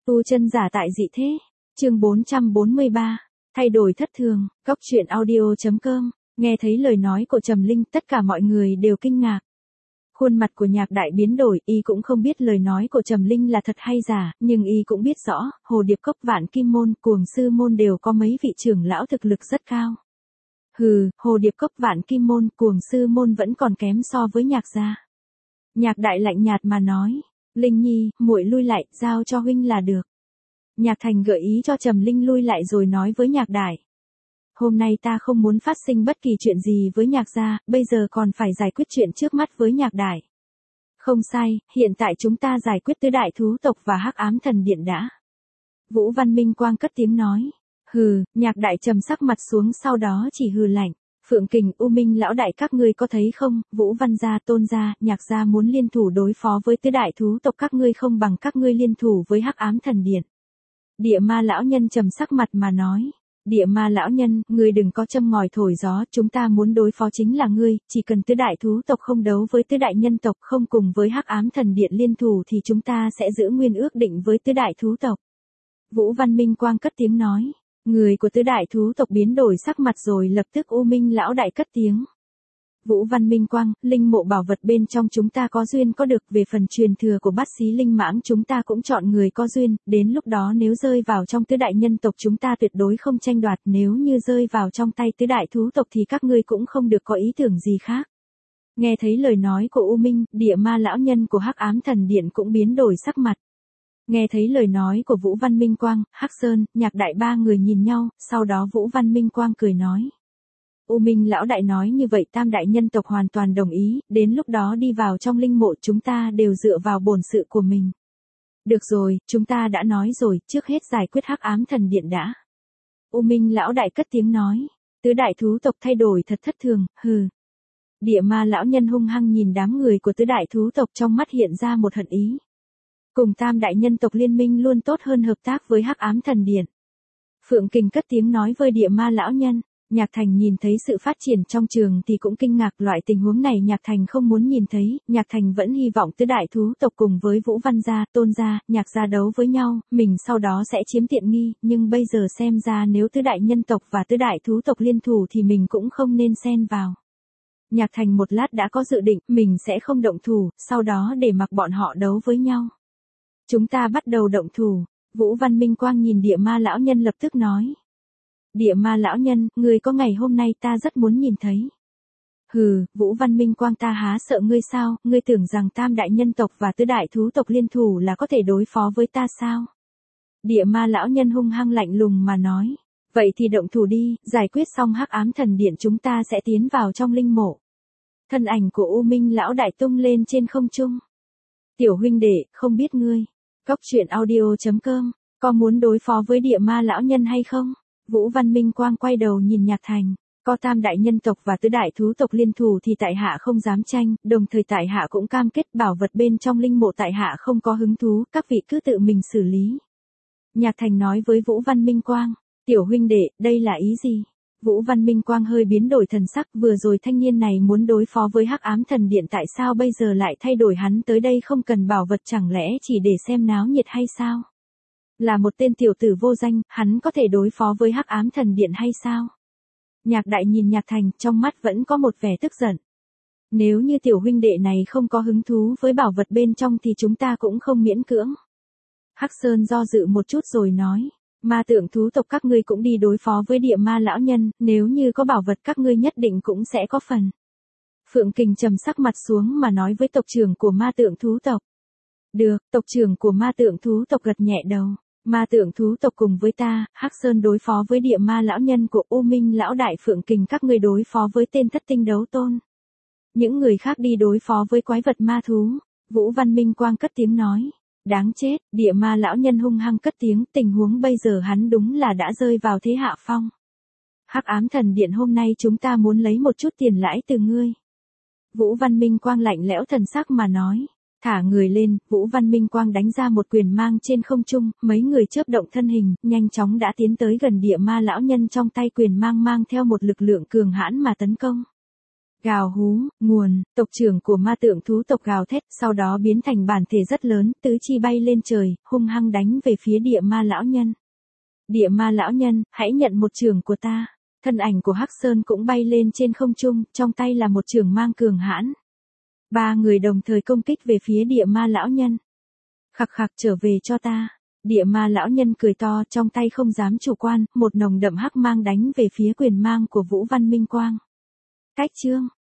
Tu chân giả tại dị thế. Chương 443. Thay đổi thất thường. Góc truyện audio.com. Nghe thấy lời nói của Trầm Linh, tất cả mọi người đều kinh ngạc. Khuôn mặt của Nhạc Đại biến đổi, y cũng không biết lời nói của Trầm Linh là thật hay giả, nhưng y cũng biết rõ, Hồ Điệp Cốc, Vạn Kim Môn, Cuồng Sư Môn đều có mấy vị trưởng lão thực lực rất cao. Hừ, Hồ Điệp Cốc, Vạn Kim Môn, Cuồng Sư Môn vẫn còn kém so với Nhạc gia. Nhạc Đại lạnh nhạt mà nói, Linh Nhi, muội lui lại, giao cho huynh là được. Nhạc Thành gợi ý cho Trầm Linh lui lại rồi nói với Nhạc Đại. Hôm nay ta không muốn phát sinh bất kỳ chuyện gì với Nhạc gia, bây giờ còn phải giải quyết chuyện trước mắt với Nhạc Đại. Không sai, hiện tại chúng ta giải quyết tứ đại thú tộc và Hắc Ám Thần Điện đã. Vũ Văn Minh Quang cất tiếng nói. Hừ, Nhạc Đại trầm sắc mặt xuống, sau đó chỉ hừ lạnh. Phượng Kình, U Minh lão đại, các ngươi có thấy không, Vũ Văn gia, Tôn gia, Nhạc gia muốn liên thủ đối phó với tứ đại thú tộc, các ngươi không bằng các ngươi liên thủ với Hắc Ám Thần Điện. Địa Ma lão nhân trầm sắc mặt mà nói. Địa Ma lão nhân, ngươi đừng có châm ngòi thổi gió, chúng ta muốn đối phó chính là ngươi, chỉ cần tứ đại thú tộc không đấu với tứ đại nhân tộc, không cùng với Hắc Ám Thần Điện liên thủ thì chúng ta sẽ giữ nguyên ước định với tứ đại thú tộc. Vũ Văn Minh Quang cất tiếng nói. Người của tứ đại thú tộc biến đổi sắc mặt rồi lập tức U Minh lão đại cất tiếng. Vũ Văn Minh Quang, linh mộ bảo vật bên trong chúng ta có duyên có được, về phần truyền thừa của bát xí linh mãng chúng ta cũng chọn người có duyên, đến lúc đó nếu rơi vào trong tứ đại nhân tộc chúng ta tuyệt đối không tranh đoạt, nếu như rơi vào trong tay tứ đại thú tộc thì các ngươi cũng không được có ý tưởng gì khác. Nghe thấy lời nói của U Minh, Địa Ma lão nhân của Hắc Ám Thần Điện cũng biến đổi sắc mặt. Nghe thấy lời nói của Vũ Văn Minh Quang, Hắc Sơn, Nhạc Đại ba người nhìn nhau, sau đó Vũ Văn Minh Quang cười nói. U Minh lão đại nói như vậy tam đại nhân tộc hoàn toàn đồng ý, đến lúc đó đi vào trong linh mộ chúng ta đều dựa vào bổn sự của mình. Được rồi, chúng ta đã nói rồi, trước hết giải quyết Hắc Ám Thần Điện đã. U Minh lão đại cất tiếng nói, tứ đại thú tộc thay đổi thật thất thường, hừ. Địa Ma lão nhân hung hăng nhìn đám người của tứ đại thú tộc, trong mắt hiện ra một hận ý. Cùng tam đại nhân tộc liên minh luôn tốt hơn hợp tác với Hắc Ám Thần Điện. Phượng Kình cất tiếng nói với Địa Ma lão nhân. Nhạc Thành nhìn thấy sự phát triển trong trường thì cũng kinh ngạc, loại tình huống này Nhạc Thành không muốn nhìn thấy, Nhạc Thành vẫn hy vọng tứ đại thú tộc cùng với Vũ Văn gia, Tôn gia, Nhạc gia đấu với nhau, mình sau đó sẽ chiếm tiện nghi, nhưng bây giờ xem ra nếu tứ đại nhân tộc và tứ đại thú tộc liên thủ thì mình cũng không nên xen vào. Nhạc Thành một lát đã có dự định, mình sẽ không động thủ, sau đó để mặc bọn họ đấu với nhau. Chúng ta bắt đầu động thủ. Vũ Văn Minh Quang nhìn Địa Ma lão nhân lập tức nói. Địa Ma lão nhân, người có ngày hôm nay ta rất muốn nhìn thấy. Hừ, Vũ Văn Minh Quang, ta há sợ ngươi sao, ngươi tưởng rằng tam đại nhân tộc và tứ đại thú tộc liên thủ là có thể đối phó với ta sao? Địa Ma lão nhân hung hăng lạnh lùng mà nói. Vậy thì động thủ đi, giải quyết xong Hắc Ám Thần Điện chúng ta sẽ tiến vào trong linh mộ. Thân ảnh của U Minh lão đại tung lên trên không trung. Tiểu huynh đệ, không biết ngươi. Góc truyện audio.com, có muốn đối phó với Địa Ma lão nhân hay không? Vũ Văn Minh Quang quay đầu nhìn Nhạc Thành, có tam đại nhân tộc và tứ đại thú tộc liên thủ thì tại hạ không dám tranh, đồng thời tại hạ cũng cam kết bảo vật bên trong linh mộ tại hạ không có hứng thú, các vị cứ tự mình xử lý. Nhạc Thành nói với Vũ Văn Minh Quang, tiểu huynh đệ, đây là ý gì? Vũ Văn Minh Quang hơi biến đổi thần sắc, vừa rồi thanh niên này muốn đối phó với Hắc Ám Thần Điện, tại sao bây giờ lại thay đổi, hắn tới đây không cần bảo vật chẳng lẽ chỉ để xem náo nhiệt hay sao? Là một tên tiểu tử vô danh, hắn có thể đối phó với Hắc Ám Thần Điện hay sao? Nhạc Đại nhìn Nhạc Thành, trong mắt vẫn có một vẻ tức giận. Nếu như tiểu huynh đệ này không có hứng thú với bảo vật bên trong thì chúng ta cũng không miễn cưỡng. Hắc Sơn do dự một chút rồi nói. Ma tượng thú tộc các ngươi cũng đi đối phó với Địa Ma lão nhân, nếu như có bảo vật các ngươi nhất định cũng sẽ có phần. Phượng Kình trầm sắc mặt xuống mà nói với tộc trưởng của ma tượng thú tộc. Được, tộc trưởng của ma tượng thú tộc gật nhẹ đầu. Ma tượng thú tộc cùng với ta, Hắc Sơn đối phó với Địa Ma lão nhân của U Minh lão đại, Phượng Kình các ngươi đối phó với tên Thất Tinh đấu tôn. Những người khác đi đối phó với quái vật ma thú. Vũ Văn Minh Quang cất tiếng nói. Đáng chết, Địa Ma lão nhân hung hăng cất tiếng, tình huống bây giờ hắn đúng là đã rơi vào thế hạ phong. Hắc Ám Thần Điện hôm nay chúng ta muốn lấy một chút tiền lãi từ ngươi. Vũ Văn Minh Quang lạnh lẽo thần sắc mà nói. Thả người lên, Vũ Văn Minh Quang đánh ra một quyền mang trên không trung, mấy người chớp động thân hình, nhanh chóng đã tiến tới gần Địa Ma lão nhân, trong tay quyền mang theo một lực lượng cường hãn mà tấn công. Gào hú, nguồn, tộc trưởng của ma tượng thú tộc gào thét, sau đó biến thành bản thể rất lớn, tứ chi bay lên trời, hung hăng đánh về phía địa ma lão nhân. Địa ma lão nhân, hãy nhận một chưởng của ta. Thân ảnh của Hắc Sơn cũng bay lên trên không trung, trong tay là một chưởng mang cường hãn. Ba người đồng thời công kích về phía địa ma lão nhân. Khặc khặc, trở về cho ta. Địa ma lão nhân cười to, trong tay không dám chủ quan, một nồng đậm hắc mang đánh về phía quyền mang của Vũ Văn Minh Quang. Cách chương